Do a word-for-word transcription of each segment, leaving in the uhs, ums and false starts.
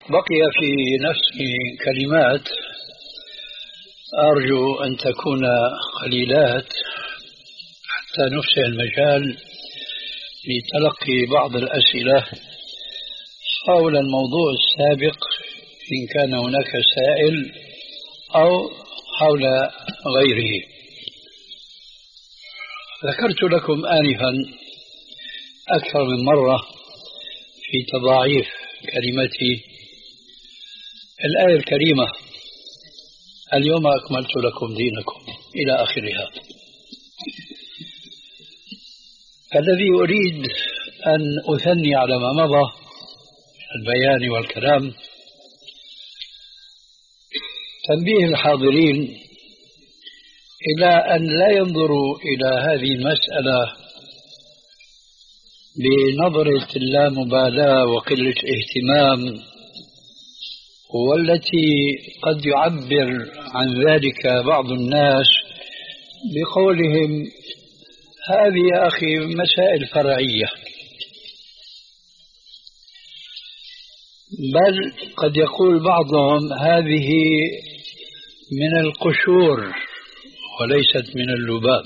بقي في نفسي كلمات أرجو أن تكون قليلات حتى نفسح المجال لتلقي بعض الأسئلة حول الموضوع السابق إن كان هناك سائل أو حول غيره. ذكرت لكم آنفا أكثر من مرة في تضاعيف كلمتي الآية الكريمة اليوم أكملت لكم دينكم إلى آخرها. الذي أريد أن أثني على ما مضى من البيان والكلام تنبيه الحاضرين إلى أن لا ينظروا إلى هذه المسألة بنظرة اللامبالاة وقلة اهتمام، والتي قد يعبر عن ذلك بعض الناس بقولهم هذه يا أخي مسائل فرعية، بل قد يقول بعضهم هذه من القشور وليست من اللباب،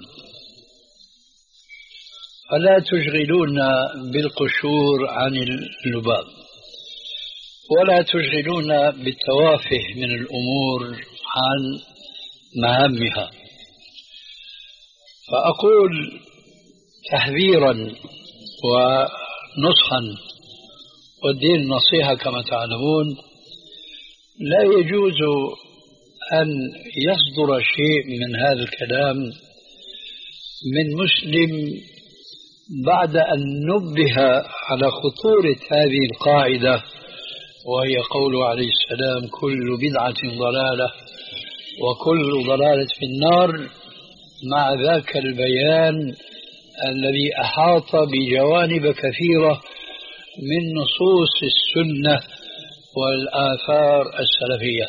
فلا تشغلونا بالقشور عن اللباب ولا تشغلونا بالتوافه من الأمور عن مهامها. فأقول تحذيرا ونصحا، والدين النصيحة كما تعلمون، لا يجوز أن يصدر شيء من هذا الكلام من مسلم بعد أن نبه على خطورة هذه القاعدة، وهي قوله عليه السلام كل بدعة ضلالة وكل ضلالة في النار، مع ذاك البيان الذي أحاط بجوانب كثيرة من نصوص السنة والآثار السلفية.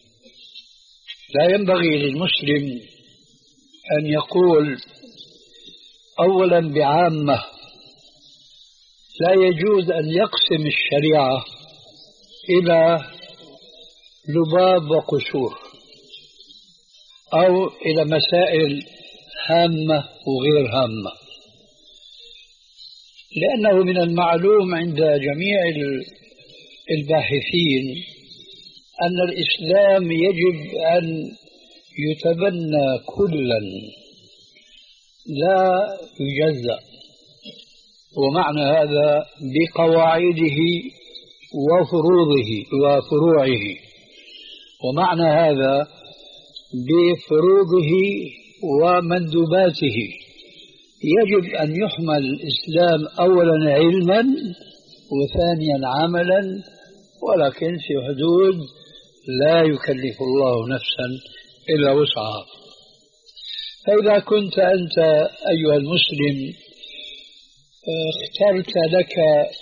لا ينبغي للمسلم أن يقول أولا بعامة، لا يجوز أن يقسم الشريعة إلى لباب وقشور أو إلى مسائل هامة وغير هامة، لأنه من المعلوم عند جميع الباحثين أن الإسلام يجب أن يتبنى كلا لا يجزأ، ومعنى هذا بقواعده وفروضه وفروعه، ومعنى هذا بفروضه ومندوباته. يجب أن يحمل الإسلام أولا علما وثانيا عملا، ولكن في حدود لا يكلف الله نفسا إلا وسعها. فإذا كنت أنت أيها المسلم اخترت لك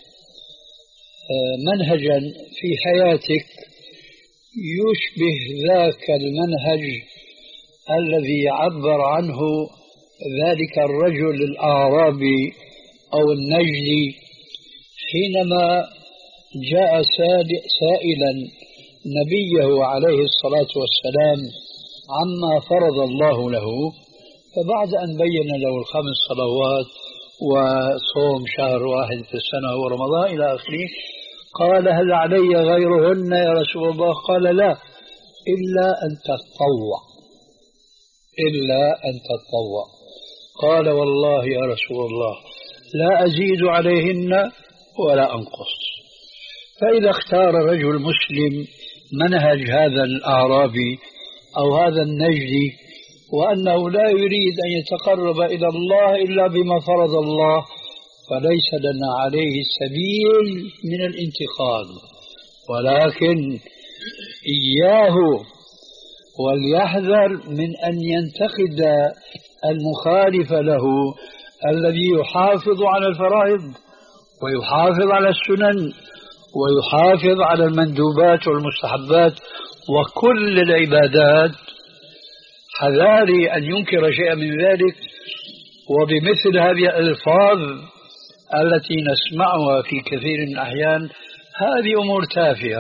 منهجا في حياتك يشبه ذاك المنهج الذي عبر عنه ذلك الرجل الأعرابي أو النجدي حينما جاء سائلا نبيه عليه الصلاة والسلام عما فرض الله له، فبعد أن بين له الخمس صلوات وصوم شهر واحد في السنة ورمضان إلى آخره، قال هل علي غيرهن يا رسول الله؟ قال لا، إلا أن تتطوع، إلا أن تتطوع. قال والله يا رسول الله لا أزيد عليهن ولا أنقص. فإذا اختار رجل مسلم منهج هذا الأعرابي أو هذا النجدي وأنه لا يريد أن يتقرب إلى الله إلا بما فرض الله، فليس لنا عليه سبيل من الانتقاد، ولكن إياه وليحذر من أن ينتقد المخالف له الذي يحافظ على الفرائض ويحافظ على السنن ويحافظ على المندوبات والمستحبات وكل العبادات. حذاري أن ينكر شيئا من ذلك وبمثل هذه الألفاظ التي نسمعها في كثير من الأحيان. هذه أمور تافهة،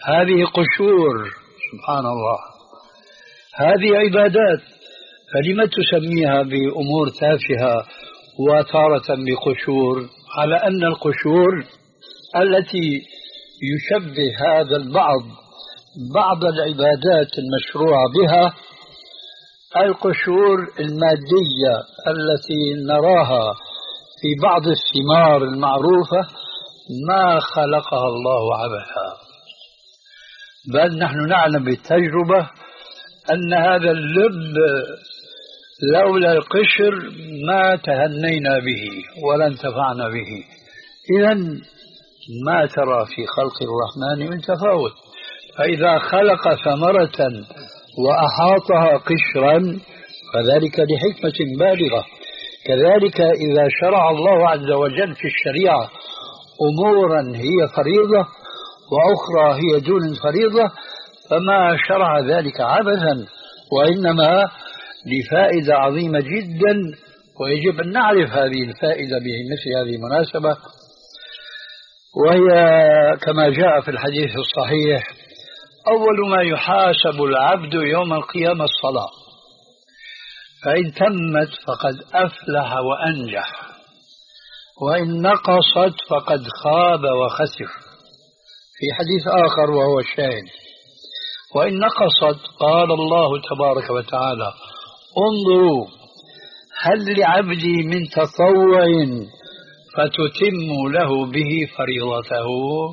هذه قشور، سبحان الله، هذه عبادات، فلم تسميها بأمور تافهة وتارة بقشور، على أن القشور التي يشبه هذا البعض بعض العبادات المشروعة بها القشور المادية التي نراها في بعض الثمار المعروفة، ما خلقها الله عبثا، بل نحن نعلم بالتجربة أن هذا اللب لولا القشر ما تهنينا به ولا انتفعنا به. إذن ما ترى في خلق الرحمن من تفاوت، فإذا خلق ثمرة وأحاطها قشرا فذلك لحكمة بالغة. كذلك إذا شرع الله عز وجل في الشريعة أمورا هي فريضة وأخرى هي دون فريضة فما شرع ذلك عبثا، وإنما لفائدة عظيمة جدا، ويجب أن نعرف هذه الفائدة بمثل هذه المناسبة، وهي كما جاء في الحديث الصحيح: أول ما يحاسب العبد يوم القيامة الصلاة، فإن تمت فقد أفلح وأنجح، وإن نقصت فقد خاب وخسر. في حديث آخر وهو الشاهد: وإن نقصت قال الله تبارك وتعالى: انظروا هل لعبدي من تطوع فتتم له به فريضته.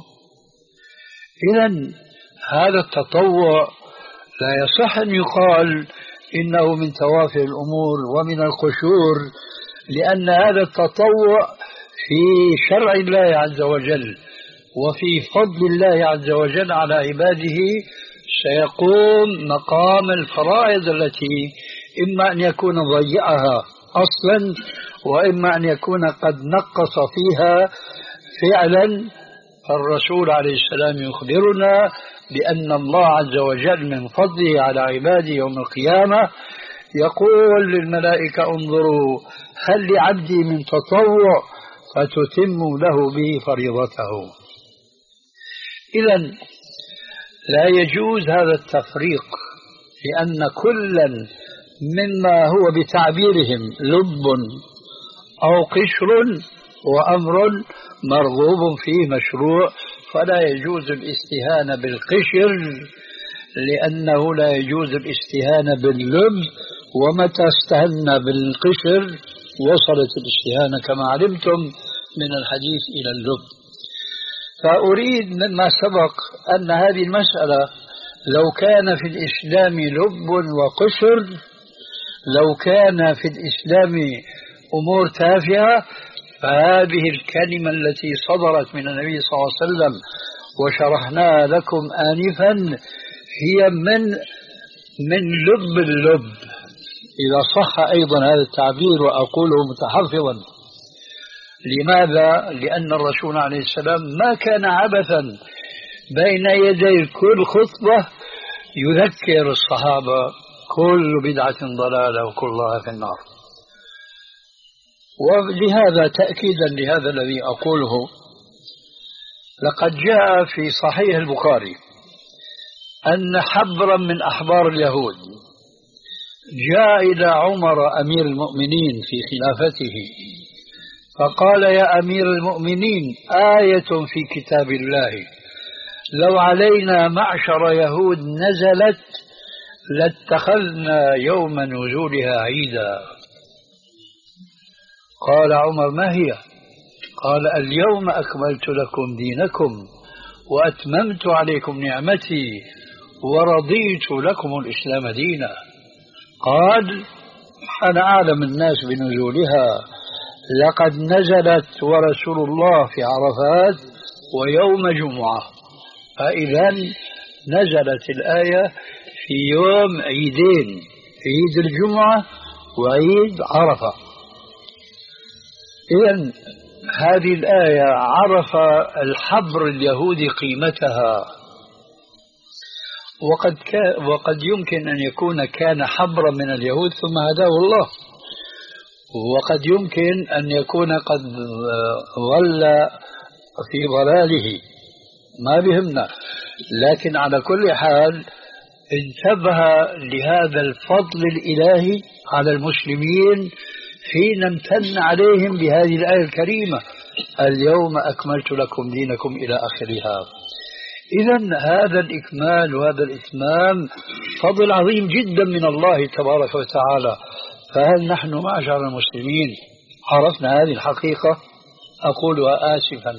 إذن هذا التطوع لا يصح أن يقال إنه من توافه الأمور ومن القشور، لأن هذا التطوع في شرع الله عز وجل وفي فضل الله عز وجل على عباده سيقوم مقام الفرائض التي إما أن يكون ضيعها أصلا وإما أن يكون قد نقص فيها فعلا. فالرسول عليه السلام يخبرنا بأن الله عز وجل من فضله على عباده يوم القيامة يقول للملائكة: انظروا هل لعبدي من تطوع فتتم له به فريضته. إذن لا يجوز هذا التفريق، لأن كلا مما هو بتعبيرهم لب أو قشر وأمر مرغوب فيه مشروع، فلا يجوز الاستهانة بالقشر لأنه لا يجوز الاستهانة باللب، ومتى استهنا بالقشر وصلت الاستهانة كما علمتم من الحديث إلى اللب. فأريد مما سبق أن هذه المسألة لو كان في الإسلام لب وقشر، لو كان في الإسلام أمور تافهة، فهذه الكلمة التي صدرت من النبي صلى الله عليه وسلم وشرحناها لكم آنفا هي من من لب اللب، إذا صح أيضا هذا التعبير وأقوله متحفظا. لماذا؟ لأن الرسول عليه السلام ما كان عبثا بين يدي كل خطبة يذكر الصحابة كل بدعة ضلالة وكل ضلالة في النار. ولهذا تأكيدا لهذا الذي أقوله، لقد جاء في صحيح البخاري أن حبرا من أحبار اليهود جاء إلى عمر أمير المؤمنين في خلافته فقال: يا أمير المؤمنين، آية في كتاب الله لو علينا معشر يهود نزلت لاتخذنا يوم نزولها عيدا. قال عمر: ما هي؟ قال: اليوم أكملت لكم دينكم وأتممت عليكم نعمتي ورضيت لكم الإسلام دينا. قال: أنا أعلم الناس بنزولها، لقد نزلت ورسول الله في عرفات ويوم جمعة. فإذا نزلت الآية في يوم عيدين، عيد الجمعة وعيد عرفة. إذن هذه الآية عرف الحبر اليهودي قيمتها، وقد, وقد يمكن أن يكون كان حبرا من اليهود ثم هداه الله، وقد يمكن أن يكون قد ظل في ضلاله، ما بهمنا، لكن على كل حال انتبه لهذا الفضل الإلهي على المسلمين حين امتن عليهم بهذه الآية الكريمة: اليوم أكملت لكم دينكم إلى آخرها. إذن هذا الإكمال وهذا الإتمام فضل عظيم جدا من الله تبارك وتعالى. فهل نحن معشر المسلمين عرفنا هذه الحقيقة؟ أقولها آسفا.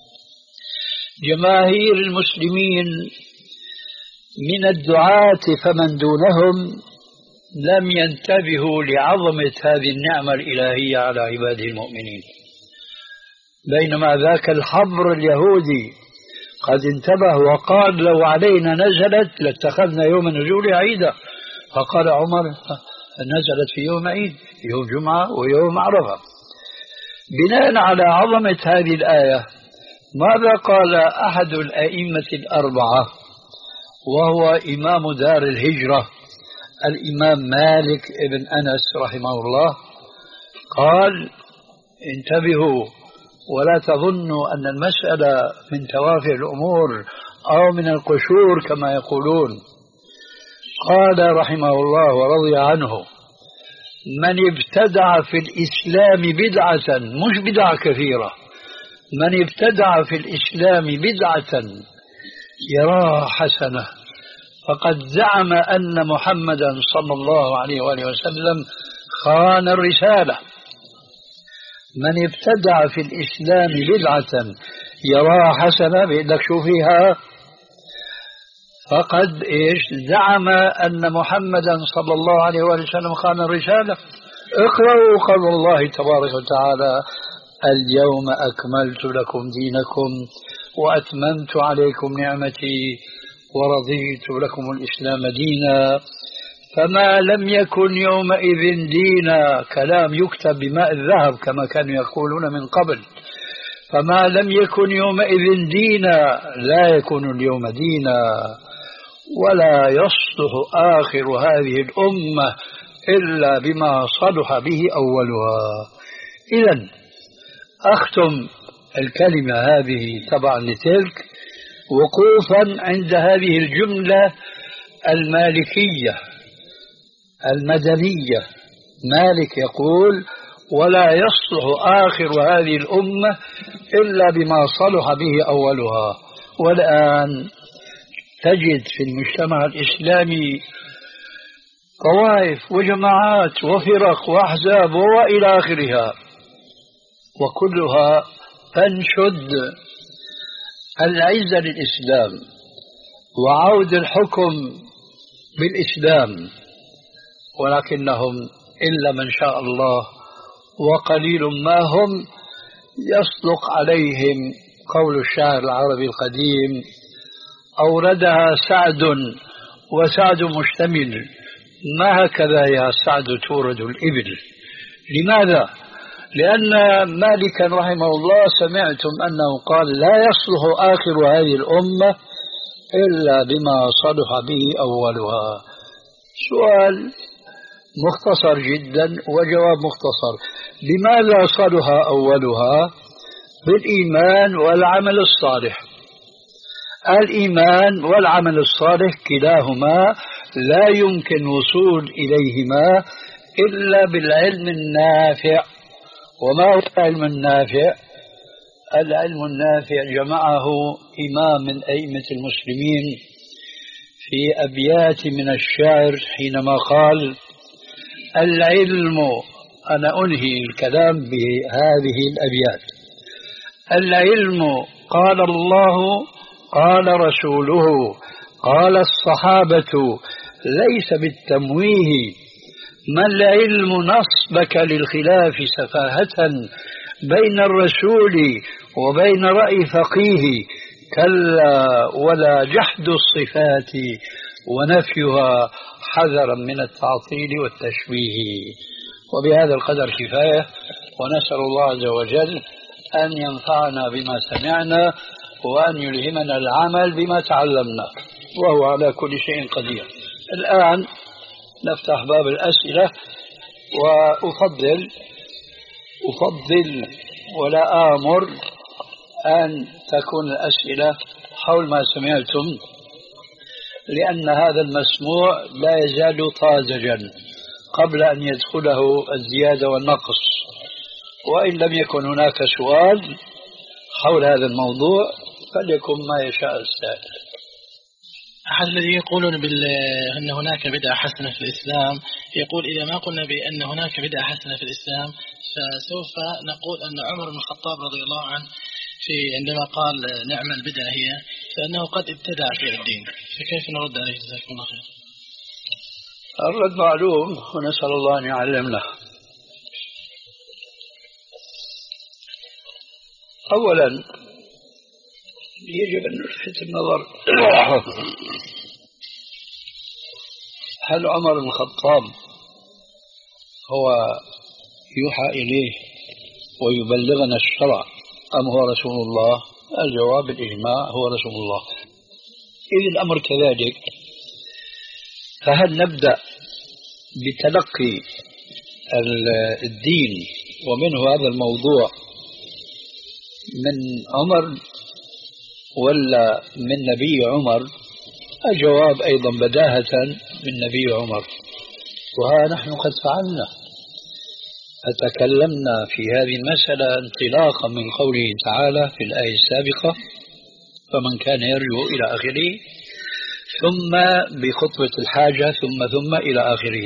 جماهير المسلمين من الدعاة فمن دونهم لم ينتبهوا لعظمة هذه النعمة الإلهية على عباده المؤمنين، بينما ذاك الحبر اليهودي قد انتبه وقال: لو علينا نزلت لاتخذنا يوم النزول عيدا. فقال عمر: نزلت في يوم عيد، يوم جمعة ويوم عرفة. بناء على عظمة هذه الآية ماذا قال أحد الأئمة الأربعة وهو إمام دار الهجرة الإمام مالك ابن أنس رحمه الله؟ قال: انتبهوا ولا تظنوا أن المسألة من توافه الأمور أو من القشور كما يقولون. قال رحمه الله ورضي عنه: من ابتدع في الإسلام بدعة، مش بدعة كثيرة، من ابتدع في الإسلام بدعة يراها حسنة فقد زعم أن محمدا صلى الله عليه وآله وسلم خان الرسالة. من ابتدع في الإسلام بدعة يراها حسنة، بيدك شو فيها، فقد إيش زعم أن محمدا صلى الله عليه وآله وسلم خان الرسالة. اقرأوا قول الله تبارك وتعالى: اليوم أكملت لكم دينكم وأتممت عليكم نعمتي ورضيت لكم الإسلام دينا. فما لم يكن يومئذ دينا، كلام يكتب بماء الذهب كما كانوا يقولون من قبل، فما لم يكن يومئذ دينا لا يكون اليوم دينا، ولا يصلح آخر هذه الأمة إلا بما صلح به أولها. إذن أختم الكلمة هذه طبعا لتلك وقوفا عند هذه الجملة المالكية المدنية. مالك يقول: ولا يصلح آخر هذه الأمة إلا بما صلح به أولها. والآن تجد في المجتمع الإسلامي طوائف وجماعات وفرق وأحزاب وإلى آخرها، وكلها تنشد العزة للإسلام وعود الحكم بالإسلام، ولكنهم إلا من شاء الله وقليل ما هم يصدق عليهم قول الشاعر العربي القديم: أوردها سعد وسعد مشتمل، ما هكذا يا سعد تورد الإبل. لماذا؟ لأن مالكا رحمه الله سمعتم أنه قال: لا يصلح آخر هذه الأمة إلا بما صلح به أولها. سؤال مختصر جدا وجواب مختصر: لماذا صلح أولها؟ بالإيمان والعمل الصالح. الإيمان والعمل الصالح كلاهما لا يمكن وصول إليهما إلا بالعلم النافع. وما هو العلم النافع؟ العلم النافع جمعه إمام من أئمة المسلمين في أبيات من الشعر حينما قال: العلم، أنا أنهي الكلام بهذه الأبيات: العلم قال الله قال رسوله قال الصحابة ليس بالتمويه، ما العلم نصبك للخلاف سفاهة بين الرسول وبين رأي فقيه، كلا ولا جحد الصفات ونفيها حذرا من التعطيل والتشبيه. وبهذا القدر كفاية، ونسأل الله عز وجل أن ينفعنا بما سمعنا وأن يلهمنا العمل بما تعلمنا، وهو على كل شيء قدير. الآن نفتح باب الأسئلة، وأفضل أفضل ولا آمر أن تكون الأسئلة حول ما سمعتم لأن هذا المسموع لا يزال طازجا قبل أن يدخله الزيادة والنقص. وإن لم يكن هناك سؤال حول هذا الموضوع فليكن ما يشاء السائل. أحد الذين يقولون بأن هناك بدعة حسنة في الإسلام يقول إذا ما قلنا بأن هناك بدعة حسنة في الإسلام فسوف نقول أن عمر بن الخطاب رضي الله عنه في عندما قال نعم البدعة هي فأنه قد ابتدع في الدين، فكيف نرد عليه جزاكم الله خير؟ الرد معلوم ونسأل الله أن يعلمنا. أولا يجب أن نلفت النظر هل عمر بن الخطاب هو يوحى إليه ويبلغنا الشرع أم هو رسول الله؟ الجواب الإجماع هو رسول الله. إذا الأمر كذلك فهل نبدأ بتلقي الدين ومنه هذا الموضوع من عمر ولا من نبي عمر؟ الجواب أيضا بداهة من نبي عمر. وها نحن قد فعلنا فتكلمنا في هذه المسألة انطلاقا من قوله تعالى في الآية السابقة فمن كان يرجو إلى آخره ثم بخطبة الحاجة ثم ثم إلى آخره.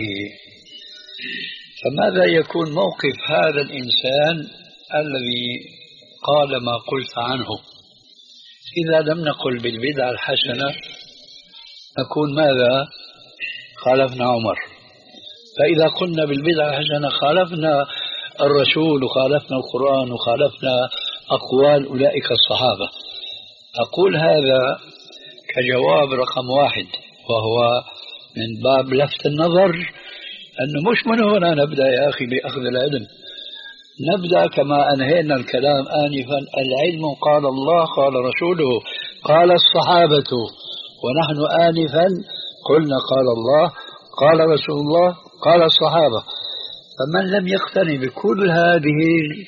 فماذا يكون موقف هذا الإنسان الذي قال ما قلت عنه؟ إذا لم نقل بالبدعة الحسنة نكون ماذا؟ خالفنا عمر. فإذا قلنا بالبدعة الحسنة خالفنا الرسول وخالفنا القرآن وخالفنا أقوال أولئك الصحابة. أقول هذا كجواب رقم واحد، وهو من باب لفت النظر أنه مش من هنا نبدأ يا أخي بأخذ العلم. نبدأ كما أنهينا الكلام آنفا، العلم قال الله قال رسوله قال الصحابة، ونحن آنفا قلنا قال الله قال رسول الله قال الصحابة. فمن لم يقتنع بكل هذه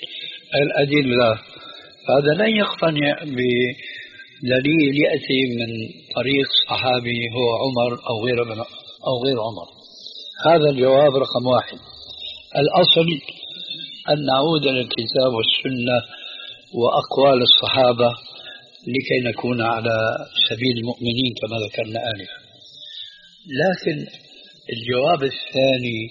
الأدلة هذا لن يقتنع بدليل يأتي من طريق صحابي هو عمر أو غير أو غير عمر. هذا الجواب رقم واحد. الأصل أن نعود إلى الكتاب والسنة وأقوال الصحابة لكي نكون على سبيل المؤمنين كما ذكرنا آنفا. لكن الجواب الثاني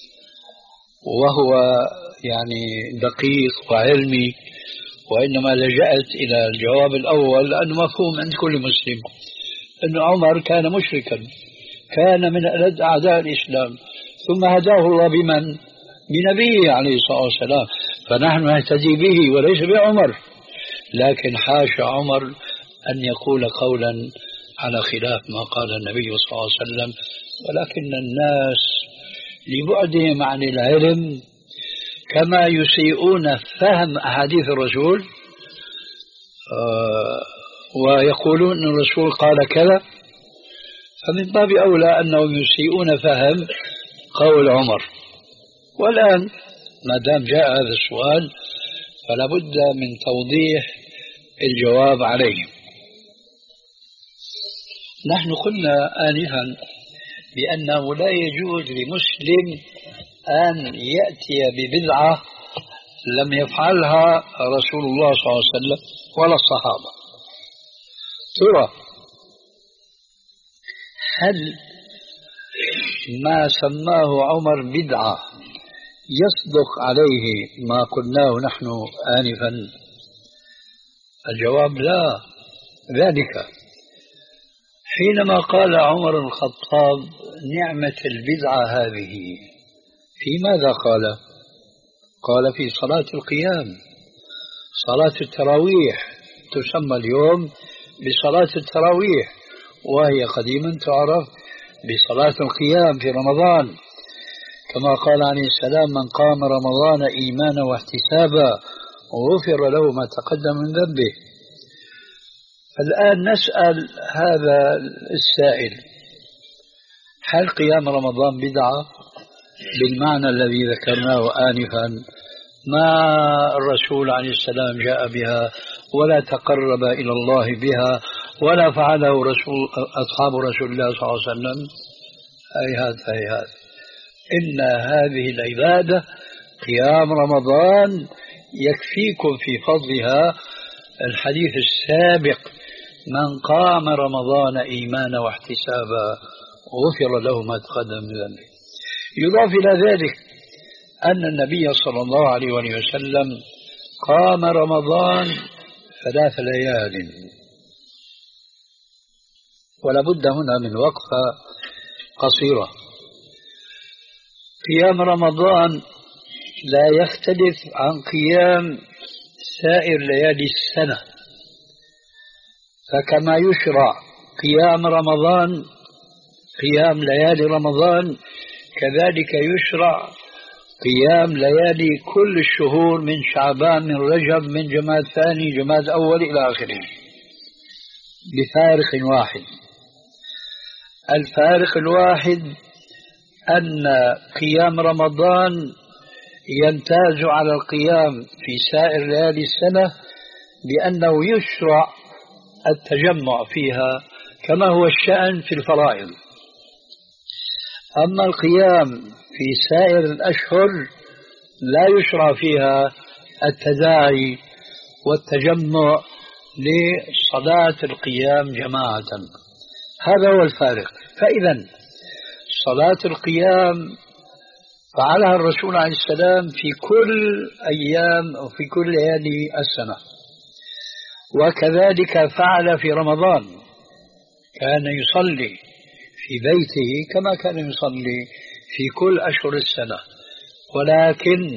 وهو يعني دقيق وعلمي، وإنما لجأت إلى الجواب الأول لأنه مفهوم عند كل مسلم، أن عمر كان مشركا، كان من ألد أعداء الإسلام، ثم هداه الله بمن؟ بنبيه عليه الصلاة والسلام، فنحن نهتدي به وليس بعمر. لكن حاشا عمر أن يقول قولا على خلاف ما قال النبي صلى الله عليه وسلم، ولكن الناس لبعدهم عن العلم كما يسيئون فهم أحاديث الرسول آه ويقولون أن الرسول قال كذا، فمن باب أولى أنهم يسيئون فهم قول عمر. والآن ما دام جاء هذا السؤال فلا بد من توضيح الجواب عليه. نحن قلنا آنفا بأنه لا يجوز لمسلم أن يأتي ببدعة لم يفعلها رسول الله صلى الله عليه وسلم ولا الصحابة. ترى هل ما سماه عمر بدعة يصدق عليه ما قلناه نحن آنفا؟ الجواب لا. ذلك حينما قال عمر بن الخطاب نعمة البدعة هذه، في ماذا قال؟ قال في صلاة القيام، صلاة التراويح تسمى اليوم بصلاة التراويح، وهي قديما تعرف بصلاة القيام في رمضان، كما قال عليه السلام من قام رمضان إيمانا واحتسابا غفر له ما تقدم من ذنبه. الآن نسأل هذا السائل هل قيام رمضان بدعة بالمعنى الذي ذكرناه آنفا؟ ما الرسول عليه السلام جاء بها ولا تقرب إلى الله بها ولا فعله رسول أصحاب رسول الله صلى الله عليه وسلم. هيهات هيهات. إن هذه العبادة قيام رمضان يكفيكم في فضلها الحديث السابق: من قام رمضان إيمانا واحتسابا غفر له ما تقدم من ذنبه. يضاف إلى ذلك أن النبي صلى الله عليه وسلم قام رمضان ثلاث ليال، ولا بد هنا من وقفة قصيرة. قيام رمضان لا يختلف عن قيام سائر ليالي السنة، فكما يشرع قيام رمضان قيام ليالي رمضان كذلك يشرع قيام ليالي كل الشهور من شعبان من رجب من جماد ثاني جماد أول إلى آخره، بفارق واحد. الفارق الواحد أن قيام رمضان يمتاز على القيام في سائر ليالي السنة بأنه يشرع التجمع فيها كما هو الشأن في الفرائض. أما القيام في سائر الأشهر لا يشرع فيها التداعي والتجمع لصلاة القيام جماعة. هذا هو الفارق. فإذا صلاة القيام فعلها الرسول عليه السلام في كل أيام أو في كل ليالي السنة، وكذلك فعل في رمضان، كان يصلي في بيته كما كان يصلي في كل أشهر السنة، ولكن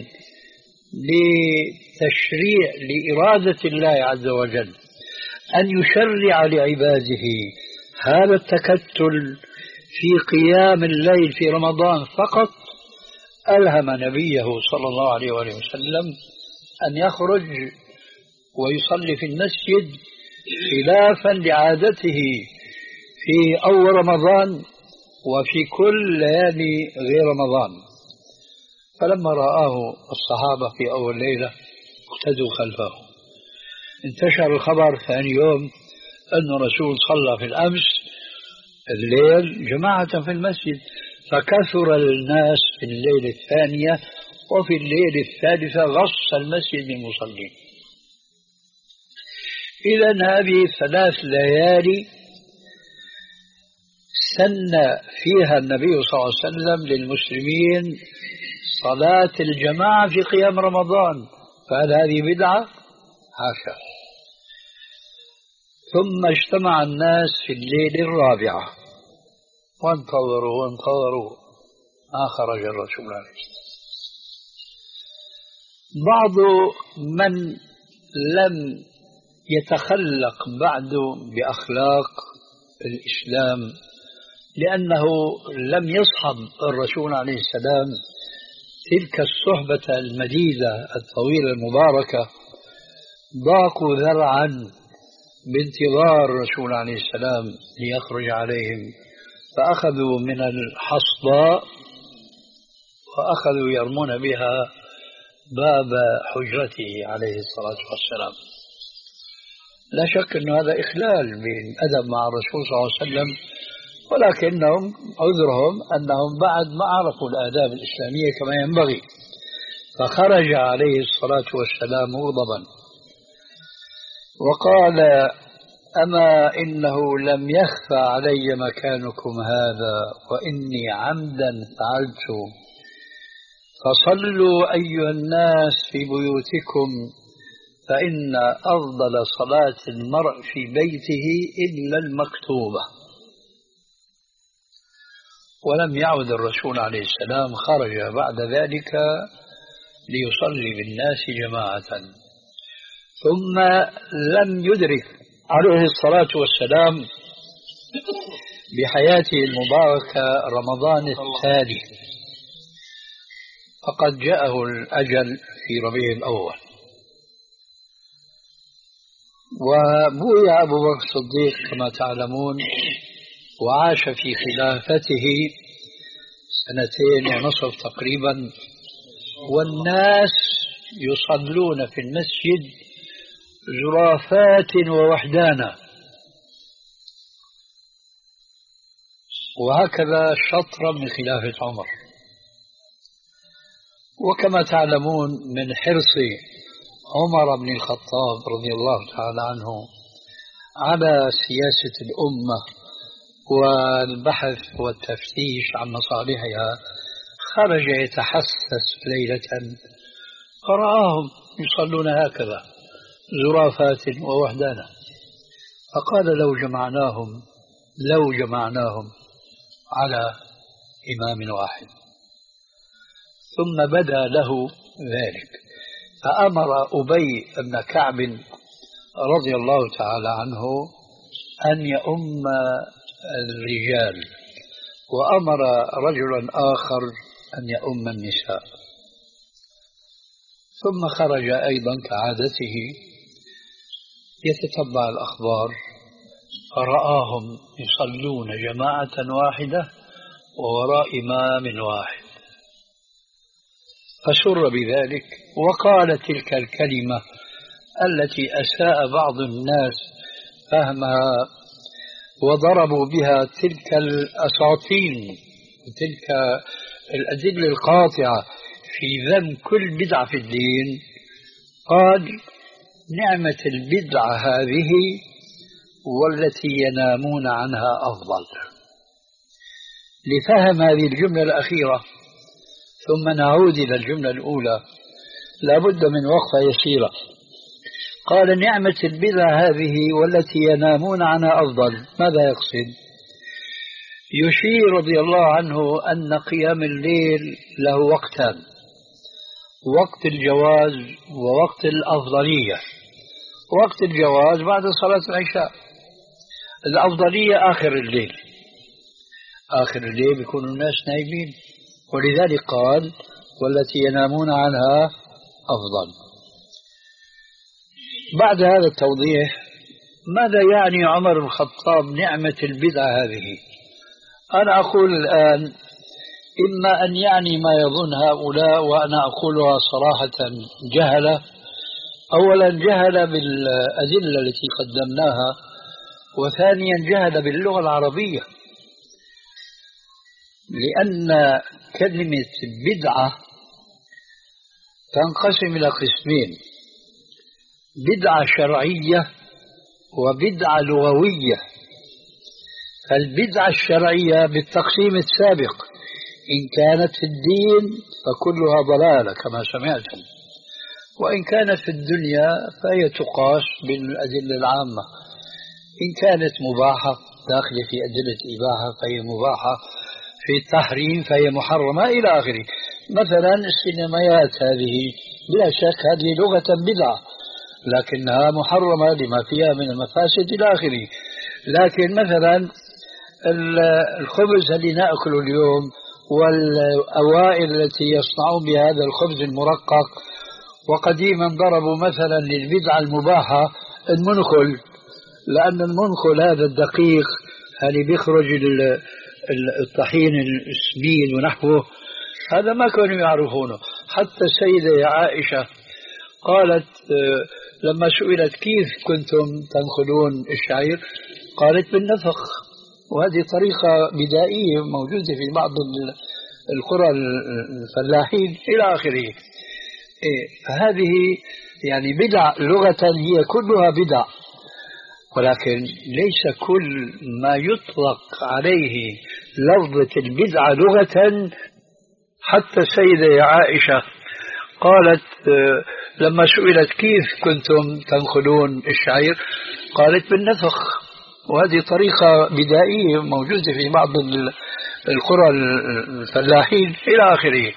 لتشريع لإرادة الله عز وجل أن يشرع لعباده هذا التكتل في قيام الليل في رمضان فقط، ألهم نبيه صلى الله عليه وسلم أن يخرج ويصلي في المسجد خلافا لعادته في أول رمضان وفي كل ليالي غير رمضان. فلما رآه الصحابة في أول ليلة اقتدوا خلفه. انتشر الخبر ثاني يوم أن الرسول صلى في الأمس الليل جماعة في المسجد، فكثر الناس في الليلة الثانية، وفي الليلة الثالثة غص المسجد بالمصلين. إذن هذه ثلاث ليالي سن فيها النبي صلى الله عليه وسلم للمسلمين صلاة الجماعة في قيام رمضان، فهل هذه بدعة؟ حاشا. ثم اجتمع الناس في الليلة الرابعة وانتظروا وانتظروا ما خرج الرسول عليه الصلاة والسلام. بعض من لم يتخلق بعد بأخلاق الإسلام لأنه لم يصحب الرسول عليه السلام تلك الصحبة المديدة الطويلة المباركة، ضاقوا ذرعا بانتظار الرسول عليه السلام ليخرج عليهم، فأخذوا من الحصباء وأخذوا يرمون بها باب حجرته عليه الصلاة والسلام. لا شك أن هذا إخلال بالأدب مع الرسول صلى الله عليه وسلم، ولكنهم عذرهم أنهم بعد ما عرفوا الآداب الإسلامية كما ينبغي. فخرج عليه الصلاة والسلام مغضبا وقال: أما إنه لم يخفى علي مكانكم هذا وإني عمدا فعلت، فصلوا أيها الناس في بيوتكم، فإن أفضل صلاة المرء في بيته إلا المكتوبة. ولم يعد الرسول عليه السلام، خرج بعد ذلك ليصلي بالناس جماعة. ثم لم يدرك عليه الصلاة والسلام بحياته المباركة رمضان التالي، فقد جاءه الأجل في ربيع الأول. وبويع أبو بكر الصديق كما تعلمون، وعاش في خلافته سنتين ونصف تقريبا، والناس يصلون في المسجد زرافات ووحدانا، وهكذا شطرا من خلافة عمر. وكما تعلمون من حرص عمر بن الخطاب رضي الله تعالى عنه على سياسة الأمة والبحث والتفتيش عن مصالحها، خرج يتحسس ليلة فرآهم يصلون هكذا زرافات ووحدانا، فقال لو جمعناهم لو جمعناهم على إمام واحد. ثم بدا له ذلك فأمر أبي بن كعب رضي الله تعالى عنه أن يؤم الرجال، وأمر رجلا آخر أن يؤم النساء. ثم خرج أيضا كعادته يتتبع الأخبار، فرآهم يصلون جماعة واحدة ووراء إمام واحد، فسر بذلك وقال تلك الكلمة التي أساء بعض الناس فهمها وضربوا بها تلك الأساطين وتلك الأدلة القاطعة في ذم كل بدعة في الدين. قال نعمة البدعة هذه والتي ينامون عنها أفضل. لفهم هذه الجملة الأخيرة ثم نعود إلى الجملة الأولى لابد من وقفة يسيرة. قال نعمة البدعة هذه والتي ينامون عنها أفضل، ماذا يقصد؟ يشير رضي الله عنه أن قيام الليل له وقتان، وقت الجواز ووقت الأفضلية. وقت الجواز بعد صلاة العشاء، الأفضلية آخر الليل، آخر الليل يكون الناس نايمين، ولذلك قال والتي ينامون عنها أفضل. بعد هذا التوضيح ماذا يعني عمر بن الخطاب نعمة البدعة هذه؟ أنا أقول الآن إما أن يعني ما يظن هؤلاء، وأنا أقولها صراحة جهلة. أولا جهل بالأدلة التي قدمناها، وثانيا جهل باللغة العربية، لأن كلمة بدعة تنقسم إلى قسمين: بدعة شرعية وبدعة لغوية. فالبدعة الشرعية بالتقسيم السابق إن كانت في الدين فكلها ضلالة كما سمعتم، وإن كانت في الدنيا فهي تقاس بالأدلة العامة. إن كانت مباحة داخلة في أدلة إباحة فهي مباحة، في التحريم فهي محرمة إلى آخره. مثلا السينمائيات هذه بلا شك هذه لغة بدعة، لكنها محرمة لما فيها من المفاسد إلى آخره. لكن مثلا الخبز الذي نأكله اليوم والأوائل التي يصنعون بهذا الخبز المرقق، وقديما ضربوا مثلا للبدعة المباحة المنخل، لأن المنخل هذا الدقيق اللي بيخرج الطحين السمين ونحوه هذا ما كانوا يعرفونه. حتى السيدة عائشة قالت لما سئلت كيف كنتم تنخلون الشعير قالت بالنفخ، وهذه طريقة بدائية موجودة في بعض القرى الفلاحين إلى آخره. فهذه يعني بدع لغة هي كلها بدع، ولكن ليس كل ما يطلق عليه لفظة البدعة لغة. حتى السيدة عائشة قالت لما سئلت كيف كنتم تنخلون الشعير قالت بالنفخ، وهذه طريقة بدائية موجودة في بعض القرى الفلاحين إلى آخره.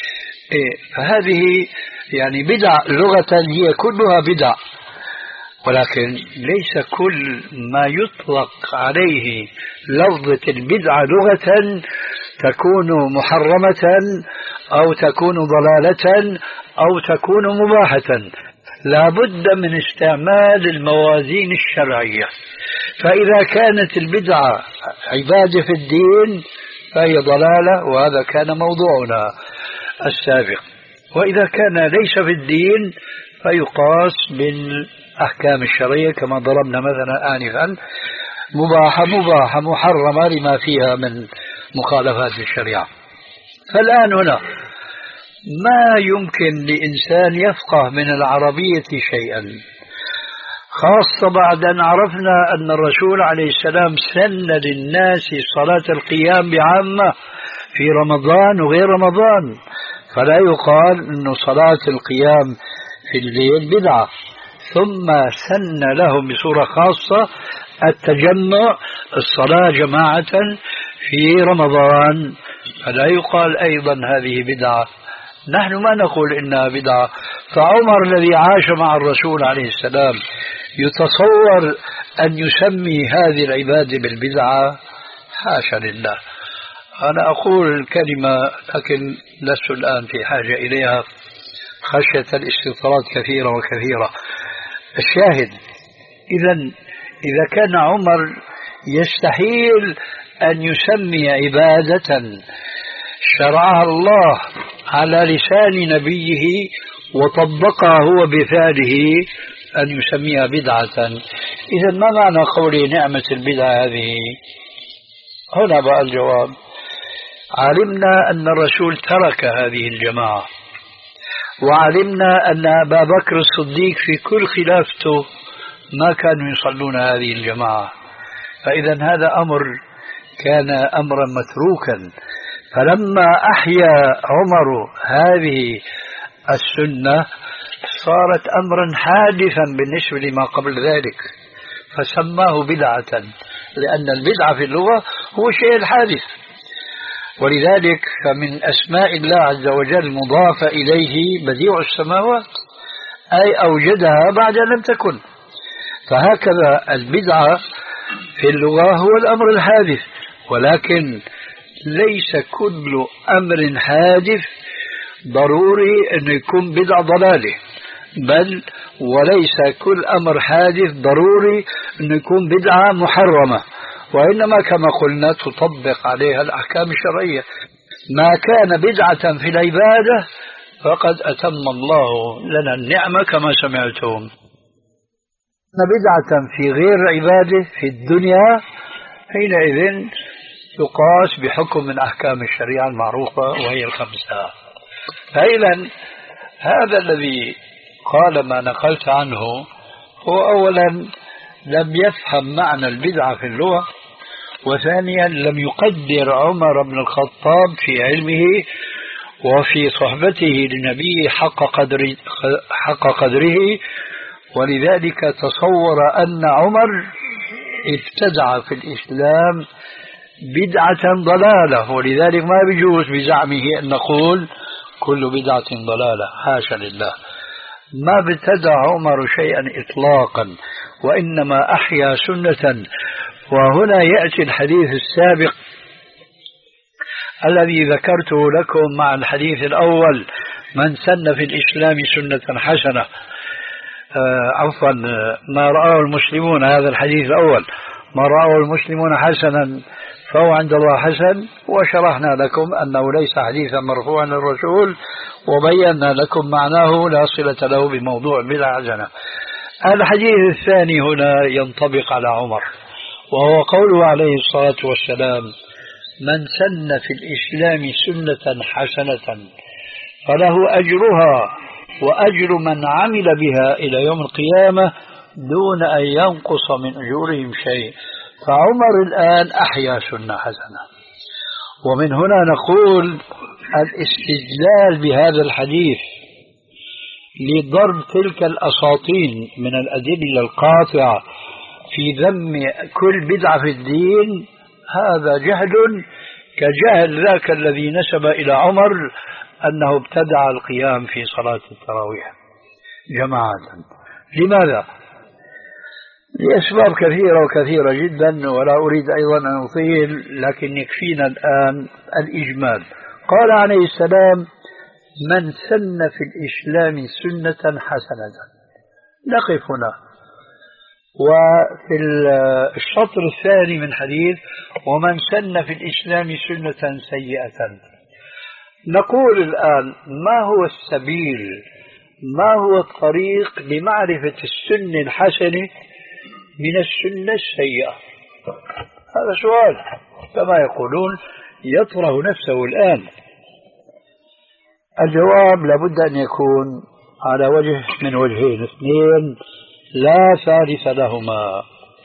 فهذه يعني بدع لغة هي كلها بدع، ولكن ليس كل ما يطلق عليه لفظة البدعة لغة تكون محرمة أو تكون ضلالة أو تكون مباحة. لا بد من استعمال الموازين الشرعية. فإذا كانت البدعة عبادة في الدين فهي ضلالة، وهذا كان موضوعنا السابق. وإذا كان ليس في الدين فيقاس بالأحكام الشرعية كما ضربنا مثلا آنفا. مباحة مباحة محرمة لما فيها من مخالفات الشريعة. فالآن هنا ما يمكن لإنسان يفقه من العربية شيئا، خاصة بعد أن عرفنا أن الرسول عليه السلام سن للناس صلاة القيام بعامة في رمضان وغير رمضان، فلا يقال أن صلاة القيام في الليل بدعة. ثم سن لهم بصورة خاصة التجمع الصلاة جماعة في رمضان، فلا يقال أيضا هذه بدعة. نحن ما نقول إنها بدعة. فعمر الذي عاش مع الرسول عليه السلام يتصور أن يسمي هذه العبادة بالبدعة؟ حاشا لله. أنا أقول الكلمة لكن لست الآن في حاجة إليها خشية الاستطراد كثيرة وكثيرة. الشاهد إذا إذا كان عمر يستحيل أن يسمي عبادة شرعها الله على لسان نبيه وطبقها هو بفعله أن يسميها بدعة، إذا ما معنى قولي نعمة البدعة هذه؟ هنا بقى الجواب. علمنا أن الرسول ترك هذه الجماعة، وعلمنا أن أبا بكر الصديق في كل خلافته ما كانوا يصلون هذه الجماعة، فإذا هذا أمر كان أمرا متروكا. فلما أحيا عمر هذه السنة صارت أمرا حادثا بالنسبة لما قبل ذلك، فسماه بدعة، لأن البدعة في اللغة هو الشيء الحادث. ولذلك فمن أسماء الله عز وجل مضاف إليه بديع السماوات، أي أوجدها بعد أن لم تكن. فهكذا البدعة في اللغة هو الأمر الحادث، ولكن ليس كل أمر حادث ضروري أن يكون بدعة ضلالة، بل وليس كل أمر حادث ضروري أن يكون بدعة محرمة، وإنما كما قلنا تطبق عليها الأحكام الشرعية. ما كان بدعة في العبادة فقد أتم الله لنا النعمة كما سمعتم. بدعة في غير عبادة في الدنيا حينئذ يقاس بحكم من أحكام الشريعة المعروفة وهي الخمسة. فإذا هذا الذي قال ما نقلت عنه هو أولا لم يفهم معنى البدعة في اللغة، وثانيا لم يقدر عمر بن الخطاب في علمه وفي صحبته للنبي حق قدر حق قدره، ولذلك تصور أن عمر ابتدع في الإسلام بدعة ضلالة، ولذلك ما بيجوز بزعمه أن نقول كل بدعة ضلالة، حاشا لله. ما ابتدع عمر شيئا إطلاقا، وإنما أحيا سنة. وهنا يأتي الحديث السابق الذي ذكرته لكم مع الحديث الأول: من سن في الإسلام سنة حسنة. آه عفوا ما رآه المسلمون، هذا الحديث الأول، ما رآه المسلمون حسنا فهو عند الله حسن. وشرحنا لكم أنه ليس حديثا مرفوعا للرسول، وبينا لكم معناه لا صلة له بموضوع البدعة حسنة. الحديث الثاني هنا ينطبق على عمر، وهو قوله عليه الصلاة والسلام: من سن في الإسلام سنة حسنة فله أجرها وأجر من عمل بها إلى يوم القيامة دون أن ينقص من أجورهم شيء. فعمر الآن أحيا سنة حسنة. ومن هنا نقول الاستدلال بهذا الحديث لضرب تلك الأساطين من الأدلة القاطعة في ذم كل بدعة في الدين هذا جهل كجهل ذاك الذي نسب إلى عمر أنه ابتدع القيام في صلاة التراويح جماعة. لماذا؟ لأسباب كثيرة وكثيرة جدا، ولا أريد أيضا أن أطيل، لكن يكفينا الآن الإجمال. قال عليه السلام: من سن في الإسلام سنة حسنة. نقف هنا. وفي الشطر الثاني من حديث: ومن سن في الإسلام سنة سيئة. نقول الآن: ما هو السبيل، ما هو الطريق لمعرفة السنة الحسنة من السنة السيئة؟ هذا سؤال كما يقولون يطرح نفسه الآن. الجواب لابد أن يكون على وجه من وجهين اثنين لا ثالث لهما.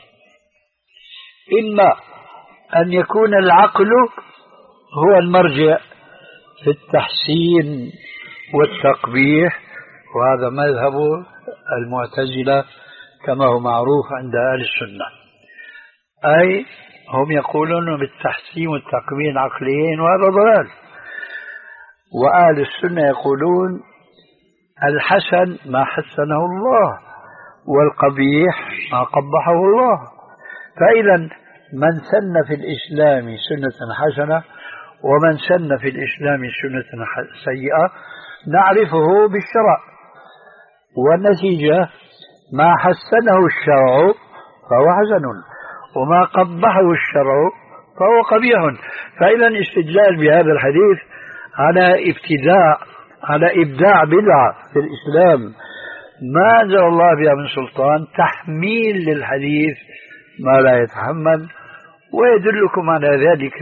إما أن يكون العقل هو المرجع في التحسين والتقبيح، وهذا مذهب المعتزلة كما هو معروف عند أهل السنة، أي هم يقولون بالتحسين والتقبيح عقليين، وهذا ضلال. وأهل السنة يقولون الحسن ما حسنه الله والقبيح ما قبحه الله. فإذا من سن في الإسلام سنة حسنة ومن سن في الإسلام سنة سيئة نعرفه بالشرع، والنتيجة ما حسنه الشرع فهو حسن وما قبحه الشرع فهو قبيح. فإذا الاستدلال بهذا الحديث على ابتداع على إبداع بدعة في الإسلام ما أنزل الله بها من سلطان، تحميل للحديث ما لا يتحمل. ويدلكم على ذلك،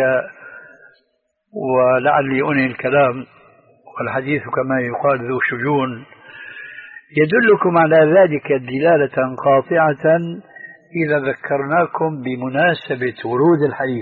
ولعلي أنهي الكلام والحديث كما يقال ذو شجون، يدلكم على ذلك دلالة قاطعة إذا ذكرناكم بمناسبة ورود الحديث.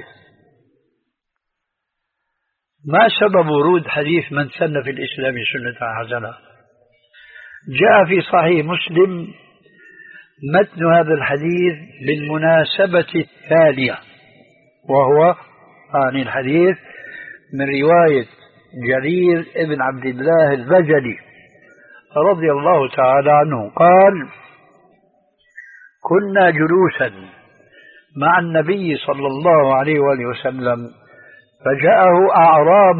ما سبب ورود حديث من سن في الإسلام سنة حسنة؟ جاء في صحيح مسلم متن هذا الحديث بالمناسبة التالية، وهو عن الحديث من رواية جرير ابن عبد الله البجلي رضي الله تعالى عنه قال: كنا جلوسا مع النبي صلى الله عليه وآله وسلم فجاءه أعراب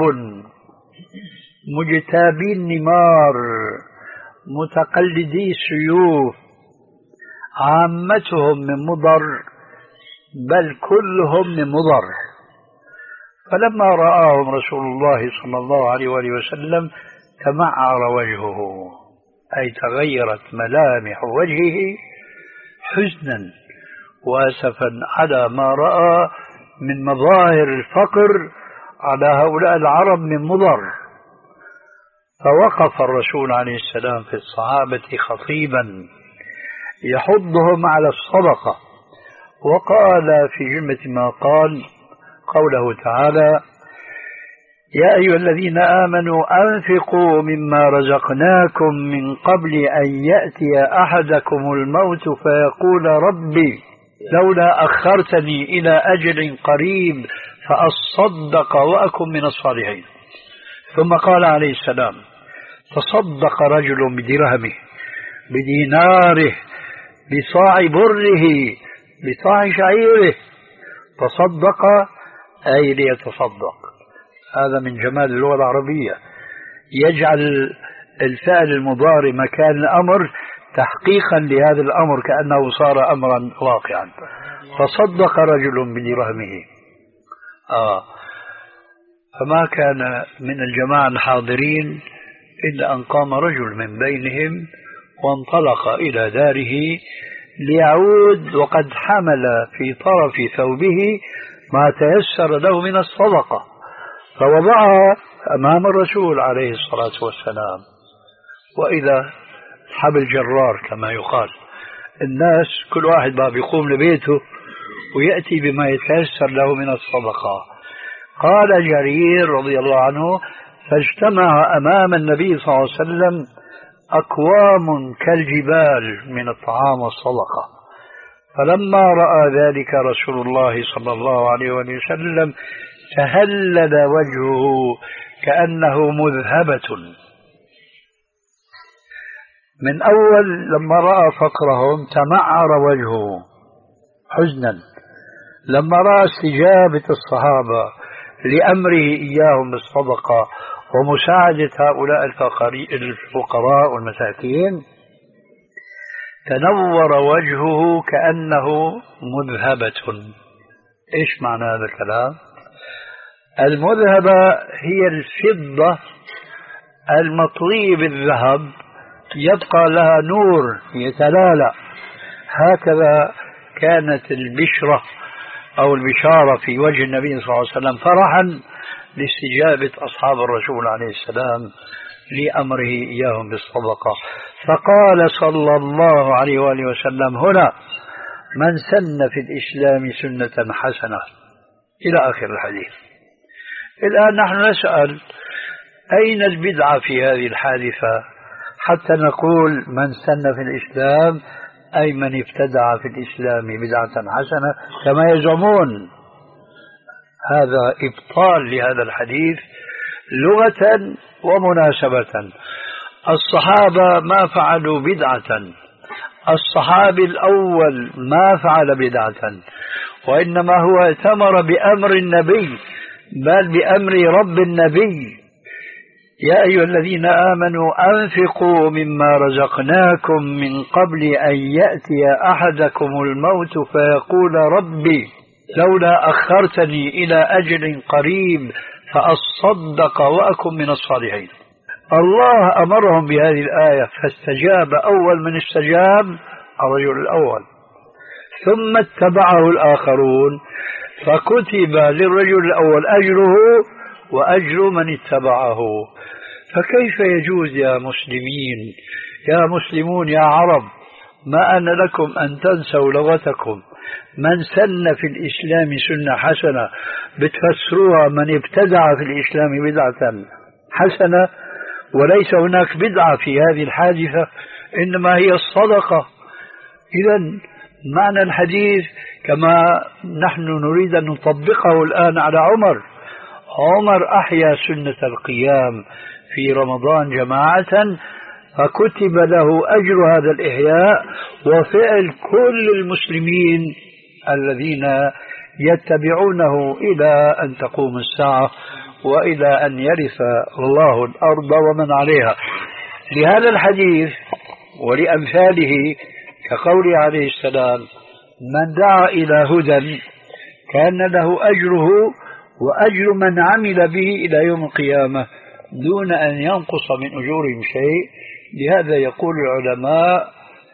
مجتابي النمار متقلدي السيوف عامتهم من مضر بل كلهم من مضر. فلما رآهم رسول الله صلى الله عليه وآله وسلم تمعر وجهه، أي تغيرت ملامح وجهه حزنا وأسفا على ما رأى من مظاهر الفقر على هؤلاء العرب من مضر. فوقف الرسول عليه السلام في الصحابة خطيبا يحضهم على الصدقة، وقال في جملة ما قال قوله تعالى: يا أيها الذين آمنوا أنفقوا مما رزقناكم من قبل أن يأتي أحدكم الموت فيقول ربي لولا أخرتني إلى أجل قريب فأصدق وأكن من الصالحين. ثم قال عليه السلام: تصدق رجل بدرهمه بديناره بصاع بره بصاع شعيره. تصدق أي ليتصدق. هذا من جمال اللغة العربية، يجعل الفعل المضارع مكان الأمر تحقيقا لهذا الأمر كأنه صار أمرا واقعا. تصدق رجل بدرهمه. آه فما كان من الجماعة الحاضرين إلا أن قام رجل من بينهم وانطلق إلى داره ليعود وقد حمل في طرف ثوبه ما تيسر له من الصدقة، فوضعها أمام الرسول عليه الصلاة والسلام. وإذا حبل جرار كما يقال، الناس كل واحد بقى بيقوم لبيته ويأتي بما يتيسر له من الصدقة. قال جرير رضي الله عنه: فاجتمع أمام النبي صلى الله عليه وسلم أكوام كالجبال من الطعام والصدقة. فلما رأى ذلك رسول الله صلى الله عليه وسلم تهلل وجهه كأنه مذهبة. من أول لما رأى فقرهم تمعر وجهه حزنا، لما رأى استجابة الصحابة لأمره إياهم بالصدقة ومساعدة هؤلاء الفقراء والمساكين تنور وجهه كأنه مذهبة. إيش معنى هذا الكلام؟ المذهبة هي الفضة المطلية بالذهب يبقى لها نور يتلالى. هكذا كانت البشرة أو البشارة في وجه النبي صلى الله عليه وسلم فرحا لاستجابة أصحاب الرسول عليه السلام لأمره إياهم بالصدقة. فقال صلى الله عليه وآله وسلم هنا: من سن في الإسلام سنة حسنة، إلى آخر الحديث. الآن نحن نسأل: أين البدعة في هذه الحادثة؟ حتى نقول من سن في الإسلام أي من ابتدع في الإسلام بدعة حسنة كما يزعمون. هذا إبطال لهذا الحديث لغة ومناسبة. الصحابة ما فعلوا بدعة، الصحابي الأول ما فعل بدعة، وإنما هو ائتمر بأمر النبي، بل بأمر رب النبي: يا أيها الذين آمنوا أنفقوا مما رزقناكم من قبل أن يأتي أحدكم الموت فيقول ربي لولا أخرتني إلى أجل قريب فأصدق وأكن من الصالحين. الله أمرهم بهذه الآية، فاستجاب أول من استجاب الرجل الأول، ثم اتبعه الآخرون، فكتب للرجل الأول أجره وأجر من اتبعه. فكيف يجوز يا مسلمين، يا مسلمون، يا عرب، ما أن لكم أن تنسوا لغتكم؟ من سن في الإسلام سنة حسنة بتفسروها من ابتدع في الإسلام بدعة حسنة، وليس هناك بدعة في هذه الحادثة، إنما هي الصدقة. إذن معنى الحديث كما نحن نريد أن نطبقه الآن على عمر: عمر أحيا سنة القيام في رمضان جماعة، فكتب له أجر هذا الإحياء وفعل كل المسلمين الذين يتبعونه إلى أن تقوم الساعة وإلى أن يرث الله الأرض ومن عليها. لهذا الحديث ولأمثاله كقوله عليه السلام: من دعا إلى هدى كان له أجره وأجر من عمل به إلى يوم القيامة دون أن ينقص من أجورهم شيء. لهذا يقول العلماء: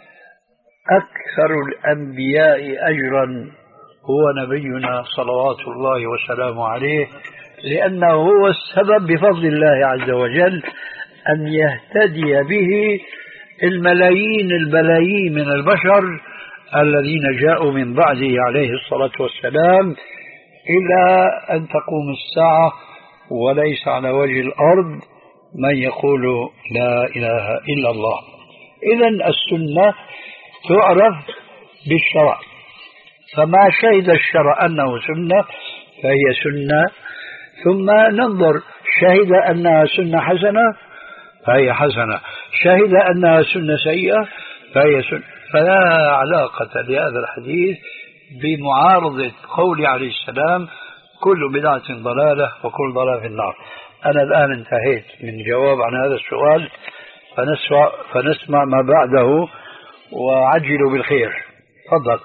أكثر الأنبياء أجرا هو نبينا صلوات الله وسلامه عليه، لأنه هو السبب بفضل الله عز وجل أن يهتدي به الملايين البلايين من البشر الذين جاءوا من بعده عليه الصلاة والسلام إلى أن تقوم الساعة، وليس على وجه الأرض من يقول لا إله إلا الله. إذن السنة تعرف بالشرع، فما شهد الشرع أنه سنة فهي سنة، ثم ننظر شهد أنها سنة حسنة فهي حسنة، شهد أنها سنة سيئة فهي سنة. فلا علاقة لهذا الحديث بمعارضة قول عليه السلام: كل بدعة ضلالة وكل ضلالة في النار. أنا الآن انتهيت من جواب عن هذا السؤال، فنسمع, فنسمع ما بعده وعجلوا بالخير. تفضل.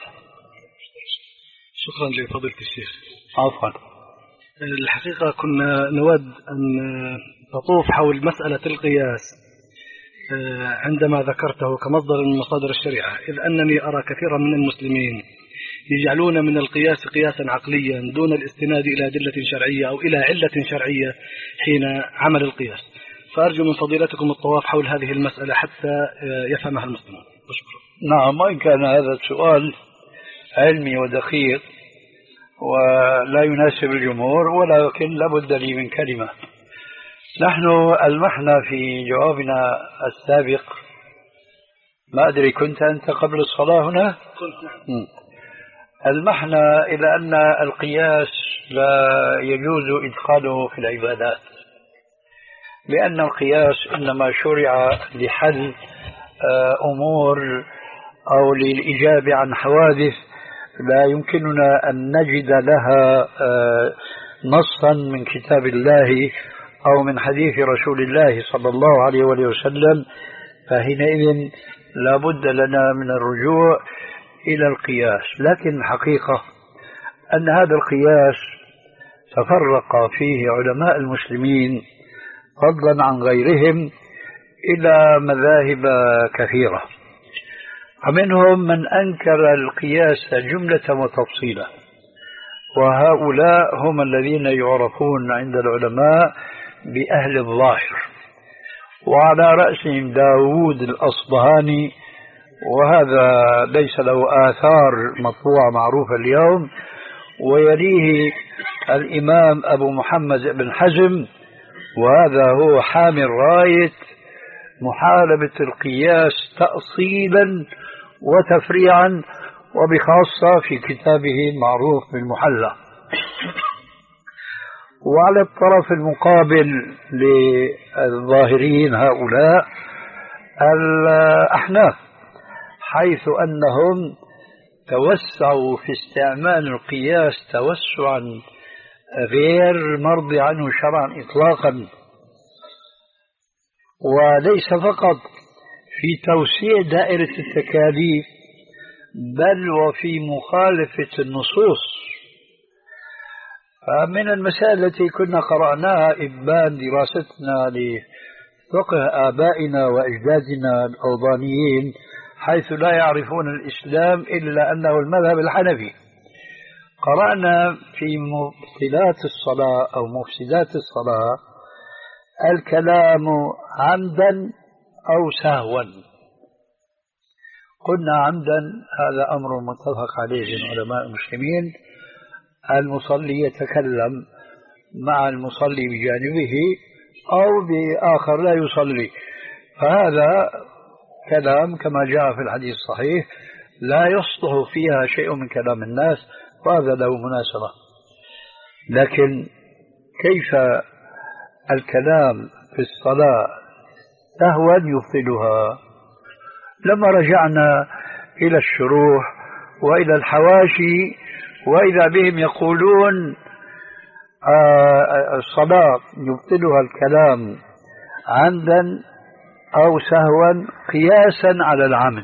شكرا لفضيلة الشيخ. عفوا. الحقيقة كنا نود أن نطوف حول مسألة القياس عندما ذكرته كمصدر من مصادر الشريعة، إذ أنني أرى كثيرا من المسلمين يجعلون من القياس قياسا عقليا دون الاستناد إلى أدلة شرعية أو إلى علة شرعية حين عمل القياس، فأرجو من فضيلتكم الطواف حول هذه المسألة حتى يفهمها المسلمون. أشكرا. نعم، وإن كان هذا السؤال علمي ودقيق ولا يناسب الجمهور، ولكن لابد لي من كلمة. نحن ألمحنا في جوابنا السابق، ما أدري كنت أنت قبل الصلاة هنا؟ كنت. ألمحنا إلى أن القياس لا يجوز إدخاله في العبادات، لأن القياس إنما شرع لحل أمور أو للإجابة عن حوادث لا يمكننا أن نجد لها نصا من كتاب الله أو من حديث رسول الله صلى الله عليه وسلم، فحينئذ لا بد لنا من الرجوع إلى القياس. لكن الحقيقة أن هذا القياس تفرق فيه علماء المسلمين فضلا عن غيرهم إلى مذاهب كثيرة، ومنهم من أنكر القياس جملة وتفصيلا، وهؤلاء هم الذين يعرفون عند العلماء بأهل الظاهر، وعلى رأسهم داود الأصبهاني، وهذا ليس له آثار مطبوعة معروفة اليوم، ويليه الإمام أبو محمد بن حزم، وهذا هو حامل راية محاربة القياس تأصيلا وتفريعا، وبخاصة في كتابه المعروف بالمحلى. وعلى الطرف المقابل للظاهرين هؤلاء الأحناف، حيث أنهم توسعوا في استعمال القياس توسعا غير مرضي عنه شرعا إطلاقا، وليس فقط في توسيع دائرة التكاليف بل وفي مخالفة النصوص. فمن المسائل التي كنا قرأناها إبان دراستنا لفقه آبائنا وأجدادنا الأوضانيين، حيث لا يعرفون الإسلام إلا أنه المذهب الحنفي، قرأنا في مبطلات الصلاة أو مفسدات الصلاة الكلام عمدا أو سهوا. قلنا عمدا هذا أمر متفق عليه بين علماء المسلمين، المصلي يتكلم مع المصلي بجانبه أو بآخر لا يصلي، فهذا كلام كما جاء في الحديث الصحيح لا يصلح فيها شيء من كلام الناس، وهذا له مناسبة. لكن كيف الكلام في الصلاة سهوا يبطلها؟ لما رجعنا إلى الشروح وإلى الحواشي وإذا بهم يقولون الصلاة يبطلها الكلام عمدا أو سهوا قياسا على العمد،